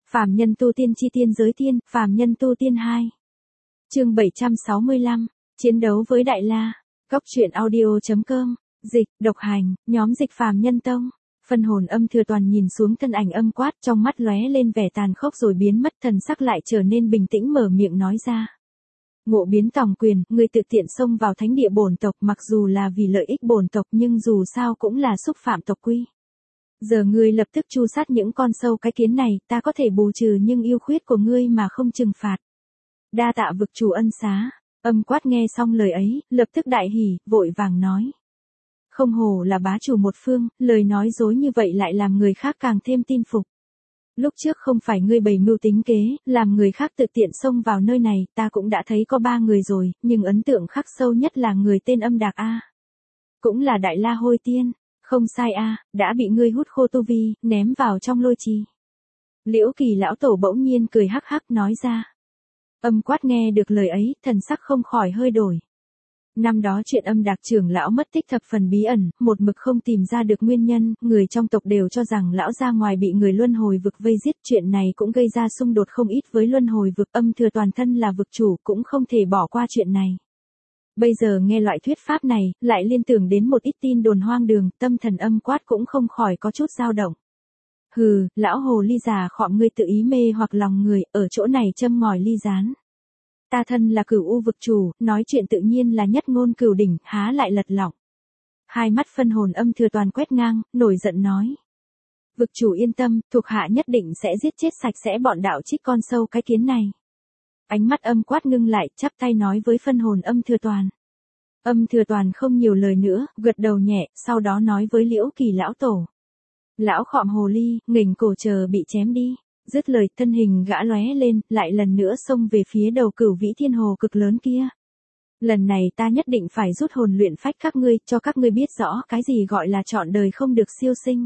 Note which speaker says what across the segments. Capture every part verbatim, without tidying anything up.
Speaker 1: Phàm nhân tu tiên chi tiên giới tiên, phàm nhân tu tiên hai. Chương bảy trăm sáu mươi lăm, chiến đấu với Đại La. Góc truyện audio.com, dịch, độc hành, nhóm dịch phàm nhân tông. Phân hồn âm thừa toàn nhìn xuống thân ảnh âm quát, trong mắt lóe lên vẻ tàn khốc rồi biến mất, thần sắc lại trở nên bình tĩnh mở miệng nói ra. Ngộ biến tòng quyền, người tự tiện xông vào thánh địa bổn tộc, mặc dù là vì lợi ích bổn tộc nhưng dù sao cũng là xúc phạm tộc quy. Giờ ngươi lập tức tru sát những con sâu cái kiến này, ta có thể bù trừ nhưng yêu khuyết của ngươi mà không trừng phạt. Đa tạ vực chủ ân xá. Âm quát nghe xong lời ấy, lập tức đại hỉ, vội vàng nói. Không hổ là bá chủ một phương, lời nói dối như vậy lại làm người khác càng thêm tin phục. Lúc trước không phải ngươi bày mưu tính kế, làm người khác tự tiện xông vào nơi này, ta cũng đã thấy có ba người rồi, nhưng ấn tượng khắc sâu nhất là người tên Âm Đạc A. Cũng là Đại La Hôi Tiên. Không sai a, đã bị ngươi hút khô tu vi, ném vào trong lôi trì. Liễu Kỳ lão tổ bỗng nhiên cười hắc hắc nói ra. Âm quát nghe được lời ấy, thần sắc không khỏi hơi đổi. Năm đó chuyện Âm Đạc trưởng lão mất tích thập phần bí ẩn, một mực không tìm ra được nguyên nhân, người trong tộc đều cho rằng lão ra ngoài bị người luân hồi vực vây giết, chuyện này cũng gây ra xung đột không ít với luân hồi vực. Âm thừa toàn thân là vực chủ cũng không thể bỏ qua chuyện này. Bây giờ nghe loại thuyết pháp này, lại liên tưởng đến một ít tin đồn hoang đường, tâm thần âm quát cũng không khỏi có chút dao động. Hừ, lão hồ ly già khọm, ngươi tự ý mê hoặc lòng người, ở chỗ này châm ngòi ly gián. Ta thân là Cửu U vực chủ, nói chuyện tự nhiên là nhất ngôn cửu đỉnh, há lại lật lọng. Hai mắt phân hồn âm thừa toàn quét ngang, nổi giận nói. Vực chủ yên tâm, thuộc hạ nhất định sẽ giết chết sạch sẽ bọn đạo trích con sâu cái kiến này. Ánh mắt âm quát ngưng lại, chắp tay nói với phân hồn âm thừa toàn. Âm thừa toàn không nhiều lời nữa, gật đầu nhẹ, sau đó nói với Liễu Kỳ lão tổ. Lão khọm hồ ly, nghềnh cổ chờ bị chém đi. Dứt lời, thân hình gã lóe lên, lại lần nữa xông về phía đầu Cửu Vĩ Thiên Hồ cực lớn kia. Lần này ta nhất định phải rút hồn luyện phách các ngươi, cho các ngươi biết rõ cái gì gọi là trọn đời không được siêu sinh.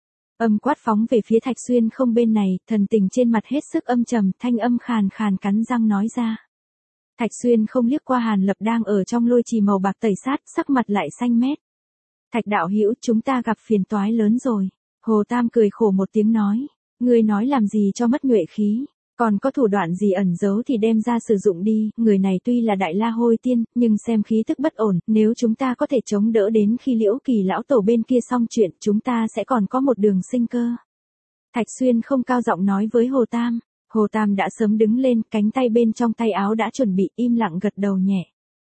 Speaker 1: Âm quát phóng về phía Thạch Xuyên không bên này, thần tình trên mặt hết sức âm trầm, thanh âm khàn khàn cắn răng nói ra. Thạch Xuyên không liếc qua Hàn Lập đang ở trong lôi trì màu bạc tẩy sát, sắc mặt lại xanh mét. Thạch đạo hữu, chúng ta gặp phiền toái lớn rồi. Hồ Tam cười khổ một tiếng nói. Ngươi nói làm gì cho mất nhuệ khí, còn có thủ đoạn gì ẩn giấu thì đem ra sử dụng đi. Người này tuy là Đại La Hôi Tiên, nhưng xem khí tức bất ổn, nếu chúng ta có thể chống đỡ đến khi Liễu Kỳ lão tổ bên kia xong chuyện, chúng ta sẽ còn có một đường sinh cơ. Thạch Xuyên không cao giọng nói với Hồ Tam. Hồ Tam đã sớm đứng lên, cánh tay bên trong tay áo đã chuẩn bị, im lặng gật đầu nhẹ.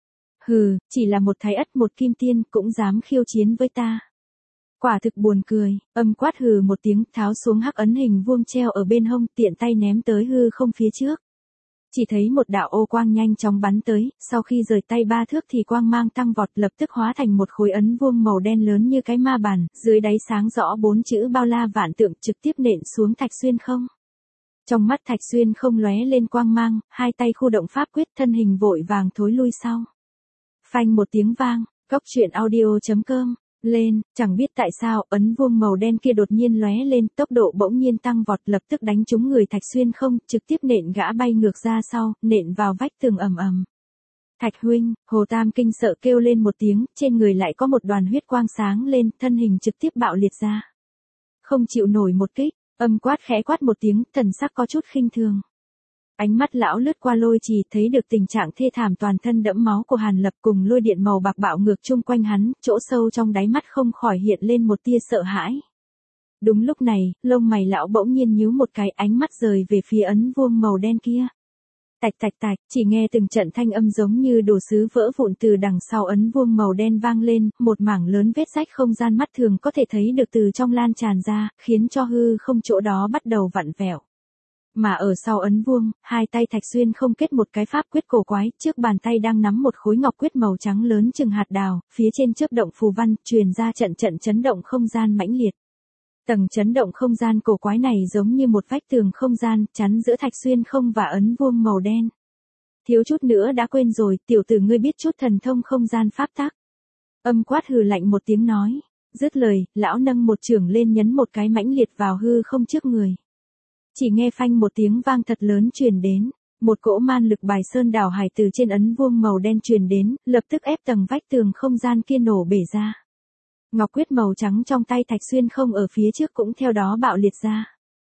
Speaker 1: Hừ, chỉ là một thái ất một kim tiên cũng dám khiêu chiến với ta. Quả thực buồn cười. Âm quát hừ một tiếng, tháo xuống hắc ấn hình vuông treo ở bên hông, tiện tay ném tới hư không phía trước. Chỉ thấy một đạo ô quang nhanh chóng bắn tới, sau khi rời tay ba thước thì quang mang tăng vọt, lập tức hóa thành một khối ấn vuông màu đen lớn như cái ma bàn, dưới đáy sáng rõ bốn chữ bao la vạn tượng, trực tiếp nện xuống Thạch Xuyên không. Trong mắt Thạch Xuyên không lóe lên quang mang, hai tay khu động pháp quyết, thân hình vội vàng thối lui sau. Phanh một tiếng vang, góc truyện audio.com. Lên, chẳng biết tại sao, ấn vuông màu đen kia đột nhiên lóe lên, tốc độ bỗng nhiên tăng vọt, lập tức đánh trúng người Thạch Xuyên không, trực tiếp nện gã bay ngược ra sau, nện vào vách tường ầm ầm. Thạch huynh, Hồ Tam kinh sợ kêu lên một tiếng, trên người lại có một đoàn huyết quang sáng lên, thân hình trực tiếp bạo liệt ra. Không chịu nổi một kích, âm quát khẽ quát một tiếng, thần sắc có chút khinh thường. Ánh mắt lão lướt qua lôi trì, thấy được tình trạng thê thảm toàn thân đẫm máu của Hàn Lập cùng lôi điện màu bạc bạo ngược chung quanh hắn, chỗ sâu trong đáy mắt không khỏi hiện lên một tia sợ hãi. Đúng lúc này, lông mày lão bỗng nhiên nhíu một cái, ánh mắt rời về phía ấn vuông màu đen kia. Tạch tạch tạch, chỉ nghe từng trận thanh âm giống như đồ sứ vỡ vụn từ đằng sau ấn vuông màu đen vang lên, một mảng lớn vết rách không gian mắt thường có thể thấy được từ trong lan tràn ra, khiến cho hư không chỗ đó bắt đầu vặn vẹo. Mà ở sau ấn vuông, hai tay Thạch Xuyên không kết một cái pháp quyết cổ quái, trước bàn tay đang nắm một khối ngọc quyết màu trắng lớn chừng hạt đào, phía trên chớp động phù văn, truyền ra trận trận chấn động không gian mãnh liệt. Tầng chấn động không gian cổ quái này giống như một vách tường không gian, chắn giữa Thạch Xuyên không và ấn vuông màu đen. Thiếu chút nữa đã quên rồi, tiểu tử ngươi biết chút thần thông không gian pháp tắc. Âm quát hừ lạnh một tiếng nói. Dứt lời, lão nâng một chưởng lên nhấn một cái mãnh liệt vào hư không trước người. Chỉ nghe phanh một tiếng vang thật lớn truyền đến, một cỗ man lực bài sơn đảo hải từ trên ấn vuông màu đen truyền đến, lập tức ép tầng vách tường không gian kia nổ bể ra. Ngọc quyết màu trắng trong tay Thạch Xuyên không ở phía trước cũng theo đó bạo liệt ra.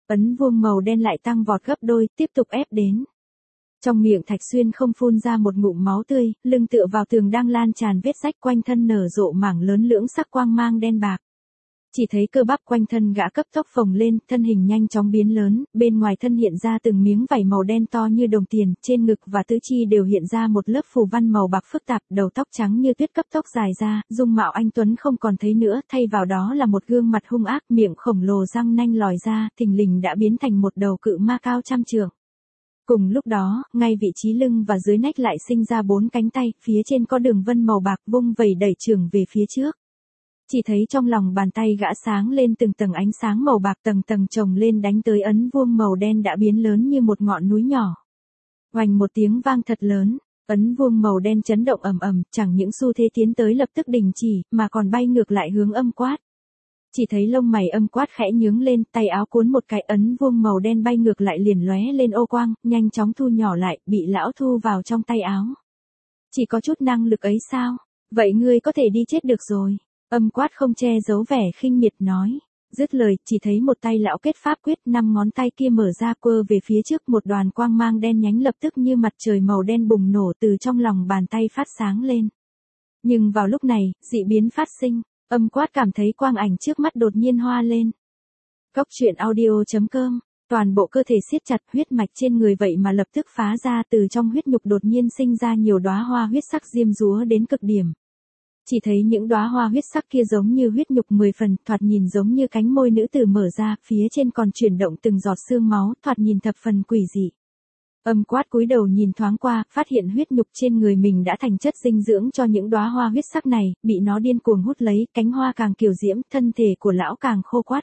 Speaker 1: ấn vuông màu đen lại tăng vọt gấp đôi, tiếp tục ép đến. Trong miệng Thạch Xuyên không phun ra một ngụm máu tươi, lưng tựa vào tường đang lan tràn vết rách, quanh thân nở rộ mảng lớn lưỡng sắc quang mang đen bạc. Chỉ thấy cơ bắp quanh thân gã cấp tốc phồng lên, thân hình nhanh chóng biến lớn, bên ngoài thân hiện ra từng miếng vảy màu đen to như đồng tiền, trên ngực và tứ chi đều hiện ra một lớp phù văn màu bạc phức tạp, đầu tóc trắng như tuyết cấp tốc dài ra, dung mạo anh tuấn không còn thấy nữa, thay vào đó là một gương mặt hung ác, miệng khổng lồ răng nanh lòi ra, thình lình đã biến thành một đầu cự ma cao trăm trượng. Cùng lúc đó, ngay vị trí lưng và dưới nách lại sinh ra bốn cánh tay, phía trên có đường vân màu bạc vung vẩy đẩy chưởng về phía trước. Chỉ thấy trong lòng bàn tay gã sáng lên từng tầng ánh sáng màu bạc, tầng tầng chồng lên đánh tới ấn vuông màu đen đã biến lớn như một ngọn núi nhỏ. Oành một tiếng vang thật lớn, ấn vuông màu đen chấn động ầm ầm, chẳng những xu thế tiến tới lập tức đình chỉ, mà còn bay ngược lại hướng Âm Quát. Chỉ thấy lông mày Âm Quát khẽ nhướng lên, tay áo cuốn một cái, ấn vuông màu đen bay ngược lại liền lóe lên ô quang, nhanh chóng thu nhỏ lại, bị lão thu vào trong tay áo. Chỉ có chút năng lực ấy sao? Vậy ngươi có thể đi chết được rồi. Âm Quát không che giấu vẻ khinh miệt nói. Dứt lời, chỉ thấy một tay lão kết pháp quyết, năm ngón tay kia mở ra quơ về phía trước, một đoàn quang mang đen nhánh lập tức như mặt trời màu đen bùng nổ từ trong lòng bàn tay phát sáng lên. Nhưng vào lúc này, dị biến phát sinh, Âm Quát cảm thấy quang ảnh trước mắt đột nhiên hoa lên. Cốc truyện audio chấm com, toàn bộ cơ thể siết chặt, huyết mạch trên người vậy mà lập tức phá ra, từ trong huyết nhục đột nhiên sinh ra nhiều đóa hoa huyết sắc diêm dúa đến cực điểm. Chỉ thấy những đóa hoa huyết sắc kia giống như huyết nhục mười phần, thoạt nhìn giống như cánh môi nữ tử mở ra, phía trên còn chuyển động từng giọt xương máu, thoạt nhìn thập phần quỷ dị. Âm Quát cúi đầu nhìn thoáng qua, phát hiện huyết nhục trên người mình đã thành chất dinh dưỡng cho những đóa hoa huyết sắc này, bị nó điên cuồng hút lấy, cánh hoa càng kiều diễm, thân thể của lão càng khô quắt.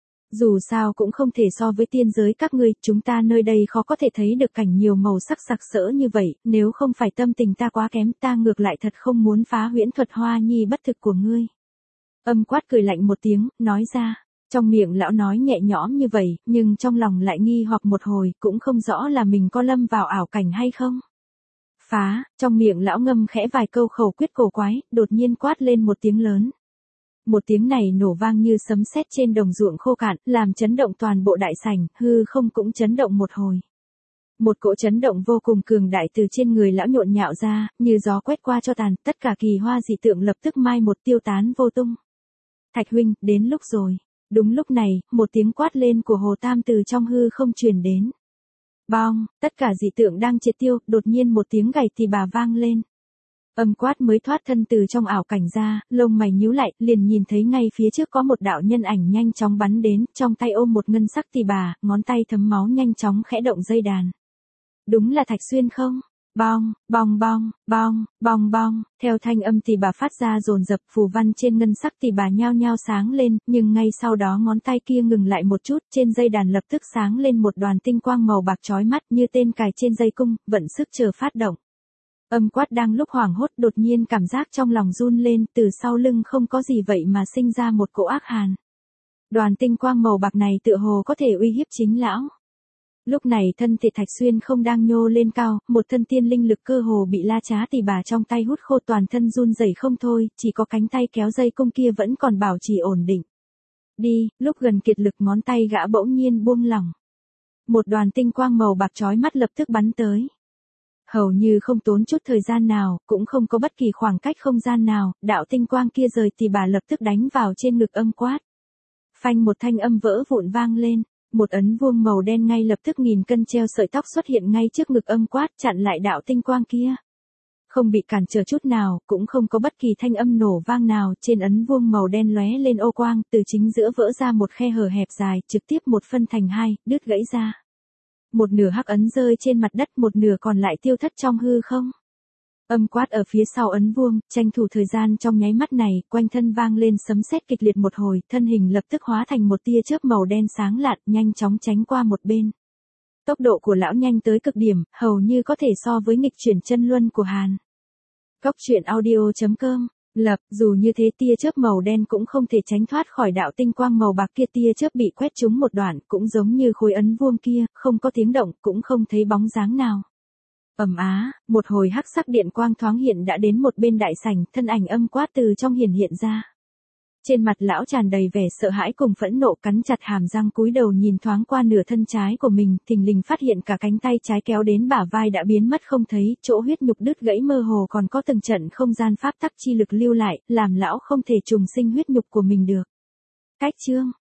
Speaker 1: Dù sao cũng không thể so với tiên giới các ngươi, chúng ta nơi đây khó có thể thấy được cảnh nhiều màu sắc sặc sỡ như vậy, nếu không phải tâm tình ta quá kém, ta ngược lại thật không muốn phá huyễn thuật hoa nhi bất thực của ngươi. Âm Quát cười lạnh một tiếng, nói ra, trong miệng lão nói nhẹ nhõm như vậy, nhưng trong lòng lại nghi hoặc một hồi, cũng không rõ là mình có lâm vào ảo cảnh hay không. Phá, trong miệng lão ngâm khẽ vài câu khẩu quyết cổ quái, đột nhiên quát lên một tiếng lớn. Một tiếng này nổ vang như sấm sét trên đồng ruộng khô cạn, làm chấn động toàn bộ đại sảnh, hư không cũng chấn động một hồi. Một cỗ chấn động vô cùng cường đại từ trên người lão nhộn nhạo ra, như gió quét qua cho tàn, tất cả kỳ hoa dị tượng lập tức mai một tiêu tán vô tung. Thạch huynh, đến lúc rồi. Đúng lúc này, một tiếng quát lên của Hồ Tam từ trong hư không truyền đến. Bong, tất cả dị tượng đang triệt tiêu, đột nhiên một tiếng gảy tỳ bà vang lên. Âm Quát mới thoát thân từ trong ảo cảnh ra, lông mày nhíu lại, liền nhìn thấy ngay phía trước có một đạo nhân ảnh nhanh chóng bắn đến, trong tay ôm một ngân sắc tỳ bà, ngón tay thấm máu nhanh chóng khẽ động dây đàn. Đúng là Thạch Xuyên không? Bong, bong bong, bong, bong bong, theo thanh âm tỳ bà phát ra dồn dập, phù văn trên ngân sắc tỳ bà nhao nhao sáng lên, nhưng ngay sau đó ngón tay kia ngừng lại một chút, trên dây đàn lập tức sáng lên một đoàn tinh quang màu bạc chói mắt như tên cài trên dây cung, vận sức chờ phát động. Âm Quát đang lúc hoảng hốt đột nhiên cảm giác trong lòng run lên, từ sau lưng không có gì vậy mà sinh ra một cỗ ác hàn. Đoàn tinh quang màu bạc này tựa hồ có thể uy hiếp chính lão. Lúc này thân thể Thạch Xuyên không đang nhô lên cao, một thân tiên linh lực cơ hồ bị la trá tỳ bà trong tay hút khô, toàn thân run rẩy không thôi, chỉ có cánh tay kéo dây cung kia vẫn còn bảo trì ổn định. Đi, lúc gần kiệt lực ngón tay gã bỗng nhiên buông lỏng. Một đoàn tinh quang màu bạc chói mắt lập tức bắn tới. Hầu như không tốn chút thời gian nào, cũng không có bất kỳ khoảng cách không gian nào, đạo tinh quang kia rời tỳ bà lập tức đánh vào trên ngực Âm Quát. Phanh, một thanh âm vỡ vụn vang lên, một ấn vuông màu đen ngay lập tức nghìn cân treo sợi tóc xuất hiện ngay trước ngực Âm Quát, chặn lại đạo tinh quang kia. Không bị cản trở chút nào, cũng không có bất kỳ thanh âm nổ vang nào, trên ấn vuông màu đen lóe lên ô quang, từ chính giữa vỡ ra một khe hở hẹp dài, trực tiếp một phân thành hai, đứt gãy ra. Một nửa hắc ấn rơi trên mặt đất, một nửa còn lại tiêu thất trong hư không. Âm Quát ở phía sau ấn vuông, tranh thủ thời gian trong nháy mắt này, quanh thân vang lên sấm sét kịch liệt một hồi, thân hình lập tức hóa thành một tia chớp màu đen sáng lạn, nhanh chóng tránh qua một bên. Tốc độ của lão nhanh tới cực điểm, hầu như có thể so với nghịch chuyển chân luân của Hàn. Cốc truyện audio chấm com, lập, dù như thế tia chớp màu đen cũng không thể tránh thoát khỏi đạo tinh quang màu bạc kia, tia chớp bị quét trúng một đoạn, cũng giống như khối ấn vuông kia, không có tiếng động, cũng không thấy bóng dáng nào. Ầm á, một hồi hắc sắc điện quang thoáng hiện đã đến một bên đại sảnh, thân ảnh Âm Quát từ trong hiển hiện ra. Trên mặt lão tràn đầy vẻ sợ hãi cùng phẫn nộ, cắn chặt hàm răng cúi đầu nhìn thoáng qua nửa thân trái của mình, thình lình phát hiện cả cánh tay trái kéo đến bả vai đã biến mất không thấy, chỗ huyết nhục đứt gãy mơ hồ còn có từng trận không gian pháp tắc chi lực lưu lại, làm lão không thể trùng sinh huyết nhục của mình được. Cách chương